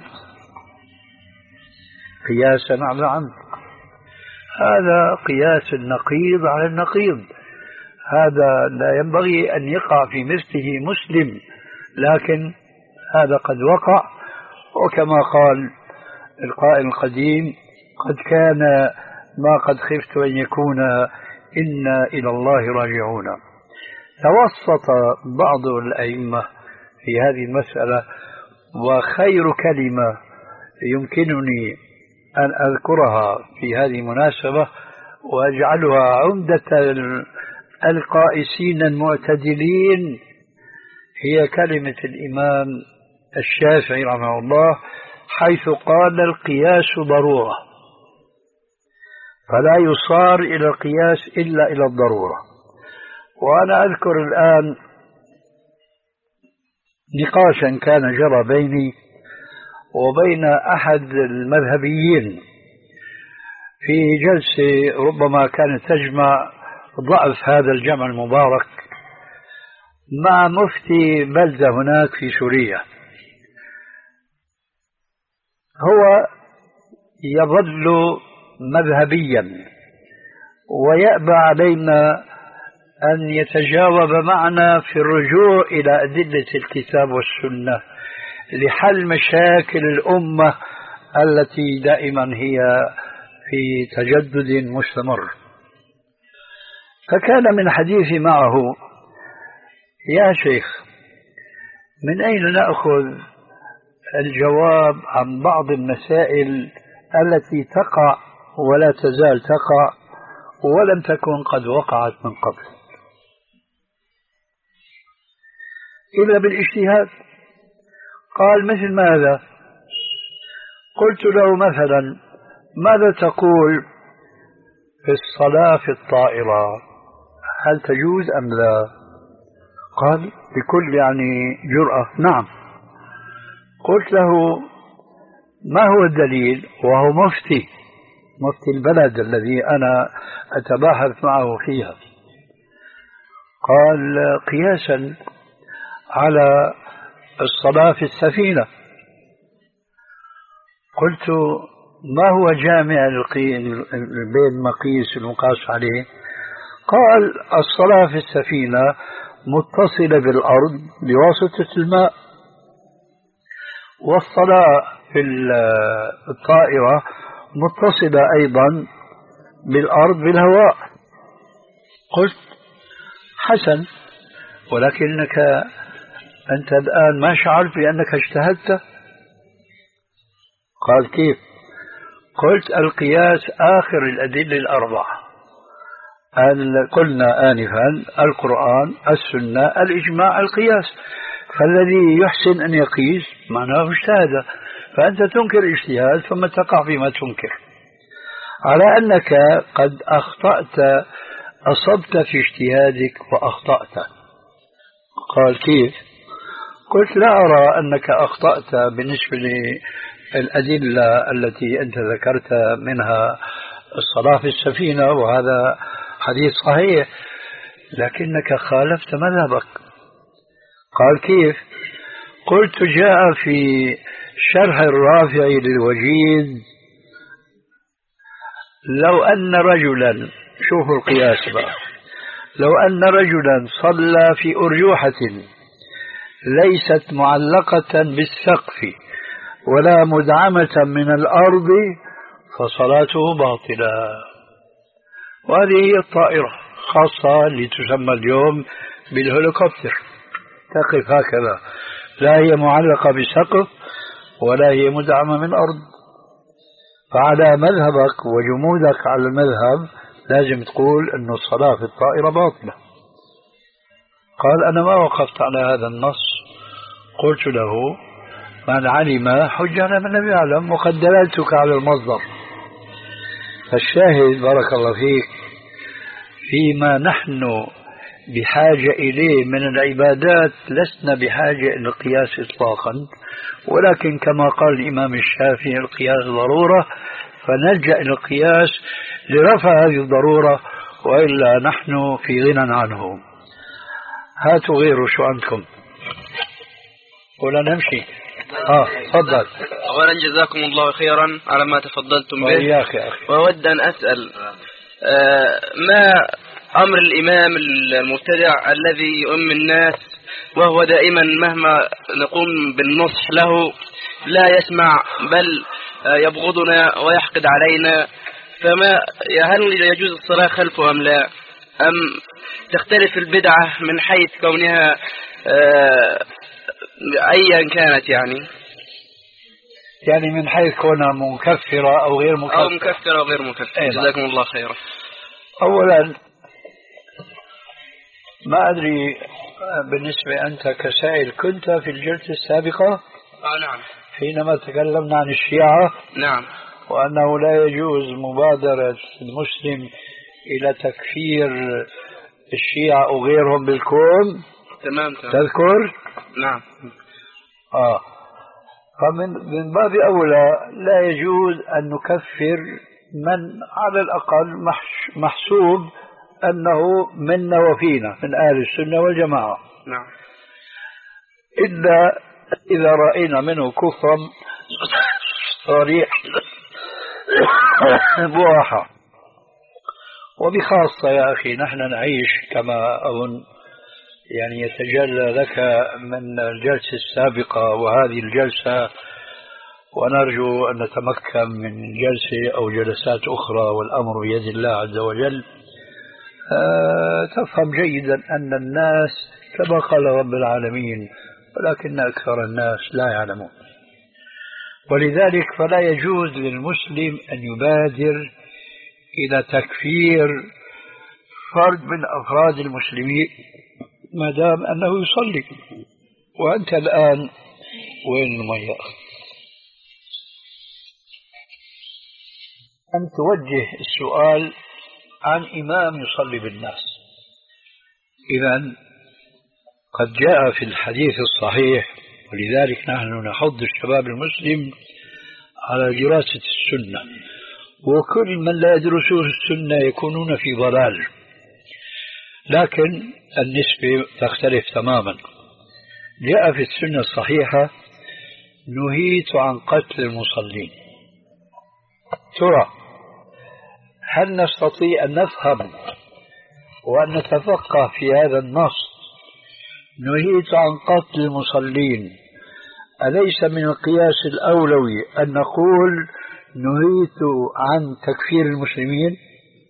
قياسا على العمد، هذا قياس النقيض على النقيض، هذا لا ينبغي أن يقع في مثله مسلم، لكن هذا قد وقع. وكما قال القائل القديم: قد كان ما قد خفت أن يكون، إنا إلى الله راجعون. توسط بعض الأئمة في هذه المسألة، وخير كلمة يمكنني أن أذكرها في هذه المناسبة وأجعلها عمدة القائسين المعتدلين هي كلمة الإمام الشافعي رحمه الله، حيث قال: القياس ضرورة، فلا يصار إلى القياس إلا إلى الضرورة. وأنا أذكر الآن نقاشا كان جرى بيني وبين أحد المذهبيين في جلسة ربما كانت تجمع ضعف هذا الجمع المبارك مع مفتي بلدة هناك في سوريا. هو يظل مذهبيا ويأبى علينا أن يتجاوب معنا في الرجوع إلى أدلة الكتاب والسنة لحل مشاكل الأمة التي دائما هي في تجدد مستمر. فكان من حديثي معه: يا شيخ، من أين نأخذ الجواب عن بعض المسائل التي تقع ولا تزال تقع ولم تكن قد وقعت من قبل إلا بالاجتهاد؟ قال: مثل ماذا؟ قلت له: مثلا ماذا تقول في الصلاة في الطائرة، هل تجوز أم لا؟ قال بكل يعني جرأة: نعم. قلت له: ما هو الدليل؟ وهو مفتي مفتي البلد الذي أنا أتباحث معه فيها. قال: قياسا على الصلاة في السفينة. قلت: ما هو جامع بين مقيس المقاس عليه؟ قال: الصلاة في السفينة متصلة بالأرض بواسطة الماء، والصلاة في الطائرة متصلة أيضا بالأرض بالهواء. قلت حسن، ولكنك أنت الآن ما شعرت بأنك اجتهدت؟ قال كيف؟ قلت القياس آخر الأدلة الأربعة، قلنا آنفا القرآن السنة الإجماع القياس، فالذي يحسن أن يقيس معناه اجتهد، فأنت تنكر اجتهاد ثم تقع فيما تنكر، على أنك قد أخطأت، أصبت في اجتهادك وأخطأت. قال كيف؟ قلت لا أرى أنك أخطأت بالنسبة للأدلة التي أنت ذكرت منها الصلاة في السفينة، وهذا حديث صحيح، لكنك خالفت مذهبك. قال كيف؟ قلت جاء في شرح الرافع للوجيز لو أن رجلا، شوفوا القياس بقى، لو أن رجلا صلى في أرجوحة ليست معلقة بالسقف ولا مدعمة من الأرض فصلاته باطلة. وهذه هي الطائرة خاصة لتسمى اليوم بالهليكوبتر، تقف هكذا، لا هي معلقة بسقف ولا هي مدعمة من الأرض. فعلى مذهبك وجمودك على المذهب لازم تقول أن الصلاة في الطائرة باطلة. قال أنا ما وقفت على هذا النص. قلت له من علم حج على من لم يعلم، وقد دللتك على المصدر. فالشاهد بارك الله فيك فيما نحن بحاجة إليه من العبادات لسنا بحاجة إلى القياس إطلاقا، ولكن كما قال الإمام الشافعي القياس ضرورة، فنلجأ إلى القياس لرفع هذه الضرورة، وإلا نحن في غنى عنه. هاتوا غيره، شو عندكم؟ ولا نمشي؟ آه تفضل. أولا جزاكم الله خيرا على ما تفضلتم به. وإياك يا أخي. وأود أن أسأل آه ما أمر الإمام المبتدع الذي يؤم الناس وهو دائما مهما نقوم بالنصح له لا يسمع، بل يبغضنا ويحقد علينا، فما هل يجوز الصلاة خلفه أم لا؟ أم تختلف البدعة من حيث كونها أيا كانت، يعني يعني من حيث كونها مكفرة أو غير مكفرة؟ أو مكفرة أو غير مكفرة. جزاكم الله خيرا. أولا ما أدري بالنسبة أنت كسائل كنت في الجلسة السابقة؟ آه نعم. حينما تكلمنا عن الشيعة. نعم. وأنه لا يجوز مبادرة المسلم إلى تكفير الشيعة أو غيرهم بالكون. تمام تمام. تذكر؟ نعم. آه فمن من باب أولى لا يجوز أن نكفر من على الأقل محسوب أنه منا وفينا من أهل السنة والجماعة. نعم. إلا إذا رأينا منه كفرا صريح بواحة. وبخاصة يا أخي نحن نعيش كما أظن يعني يتجلى لك من الجلسة السابقة وهذه الجلسة، ونرجو أن نتمكن من جلسة أو جلسات أخرى، والأمر بيد الله عز وجل. أه تفهم جيدا أن الناس كما قال رب العالمين ولكن أكثر الناس لا يعلمون. ولذلك فلا يجوز للمسلم أن يبادر إلى تكفير فرد من أفراد المسلمين ما دام أنه يصلي. وأنت الآن وين المياه؟ أن توجه السؤال عن إمام يصلي بالناس. إذن قد جاء في الحديث الصحيح، ولذلك نحن نحض الشباب المسلم على دراسة السنة، وكل من لا يدرسون السنة يكونون في ضلال، لكن النسبة تختلف تماما. جاء في السنة الصحيحة نهيت عن قتل المصلين. ترى هل نستطيع أن نفهم وأن نتفقه في هذا النص نهيت عن قتل المصلين؟ أليس من القياس الأولوي أن نقول نهيت عن تكفير المسلمين؟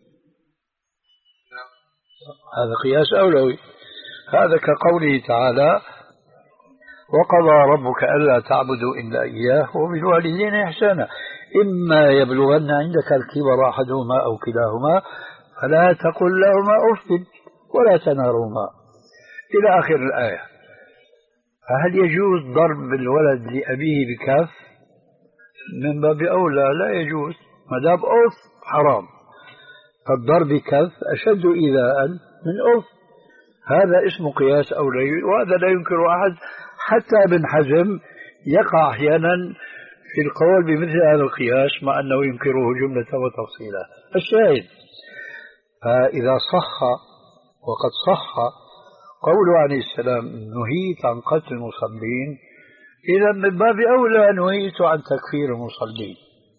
هذا قياس أولوي. هذا كقوله تعالى وقضى ربك ألا تعبدوا إلا إياه وبالوالدين إحسانا إما يبلغن عندك الكبر أحدهما أو كلاهما فلا تقل لهما أف ولا تنهرهما إلى آخر الآية. فهل يجوز ضرب الولد لأبيه بكف؟ من باب أولى لا يجوز، ما دام أف حرام، فالضرب بكف أشد إيذاء من أف. هذا اسمه قياس أولوي، وهذا لا ينكر أحد. حتى ابن حزم يقع أحيانا في القول بمثل هذا القياس مع أنه ينكره جملة وتفصيلا. الشاهد فإذا صح، وقد صح قوله عليه السلام نهيت عن قتل المصلين، إذا من باب أولى نهيت عن تكفير المصلين.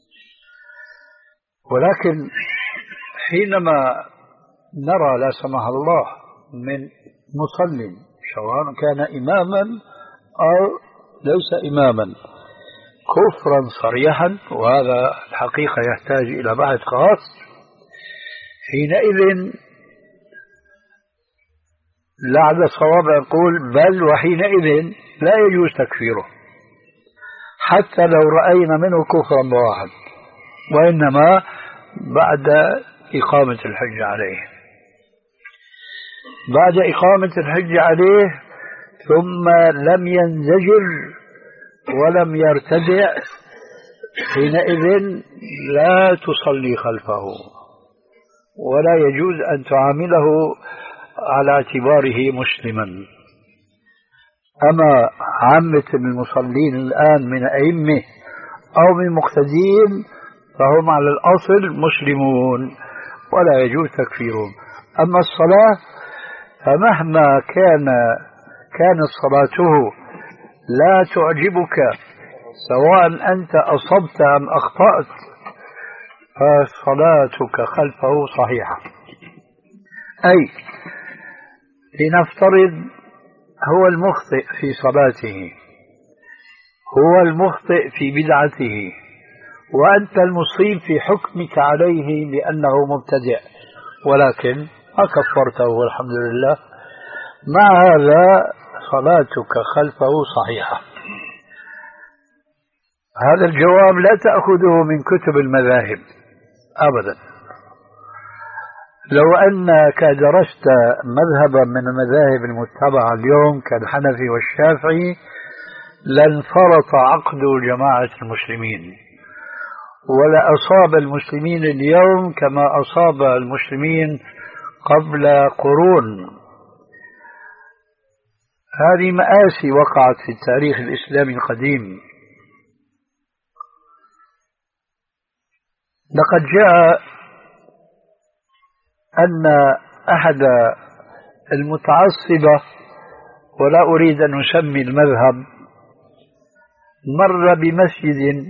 ولكن حينما نرى لا سمح الله من مصل سواء كان إماما أو ليس إماما كفرا صريحا، وهذا الحقيقة يحتاج إلى بحث خاص، حينئذ لعل الصواب يقول بل وحينئذ لا يجوز تكفيره حتى لو رأينا منه كفرا بواحد، وإنما بعد إقامة الحج عليه. بعد إقامة الحج عليه ثم لم ينزجر ولم يرتدع، حينئذ لا تصلي خلفه ولا يجوز أن تعامله على اعتباره مسلما. أما عامة المصلين الآن من أئمة أو من مقتدين فهم على الأصل مسلمون ولا يجوز تكفيرهم. أما الصلاة فمهما كان كانت صلاته لا تعجبك سواء أنت أصبت أم أخطأت فصلاتك خلفه صحيحة. أي لنفترض هو المخطئ في صلاته، هو المخطئ في بدعته، وأنت المصيب في حكمك عليه بأنه مبتدع، ولكن ما كفرته والحمد لله، مع هذا صلاتك خلفه صحيحة. هذا الجواب لا تأخذه من كتب المذاهب أبدا. لو أنك درست مذهبا من المذاهب المتبعة اليوم كالحنفي والشافعي لانفرط عقد جماعة المسلمين، ولأصاب المسلمين اليوم كما أصاب المسلمين قبل قرون. هذه مآسي وقعت في التاريخ الإسلامي القديم. لقد جاء أن أحد المتعصبة، ولا أريد أن أسمي المذهب، مر بمسجد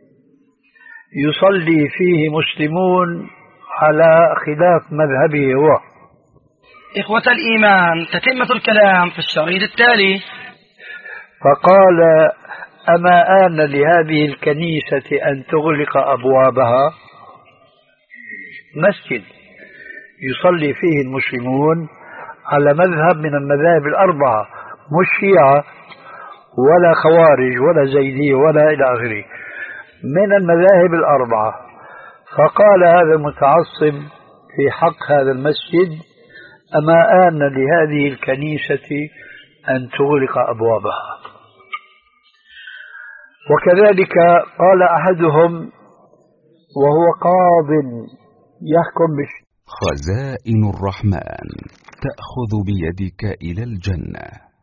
يصلي فيه مسلمون على خلاف مذهبه هو. إخوة الإيمان، تتمة الكلام في الشريط التالي. فقال أما آن لهذه الكنيسة أن تغلق أبوابها؟ مسجد يصلي فيه المسلمون على مذهب من المذاهب الأربعة، مش شيعة ولا خوارج ولا زيدية ولا إلى آخره، من المذاهب الأربعة. فقال هذا المتعصب في حق هذا المسجد أما آن لهذه الكنيسة أن تغلق أبوابها. وكذلك قال أحدهم وهو قاض يحكم بالشرع: خزائن الرحمن تأخذ بيدك إلى الجنة.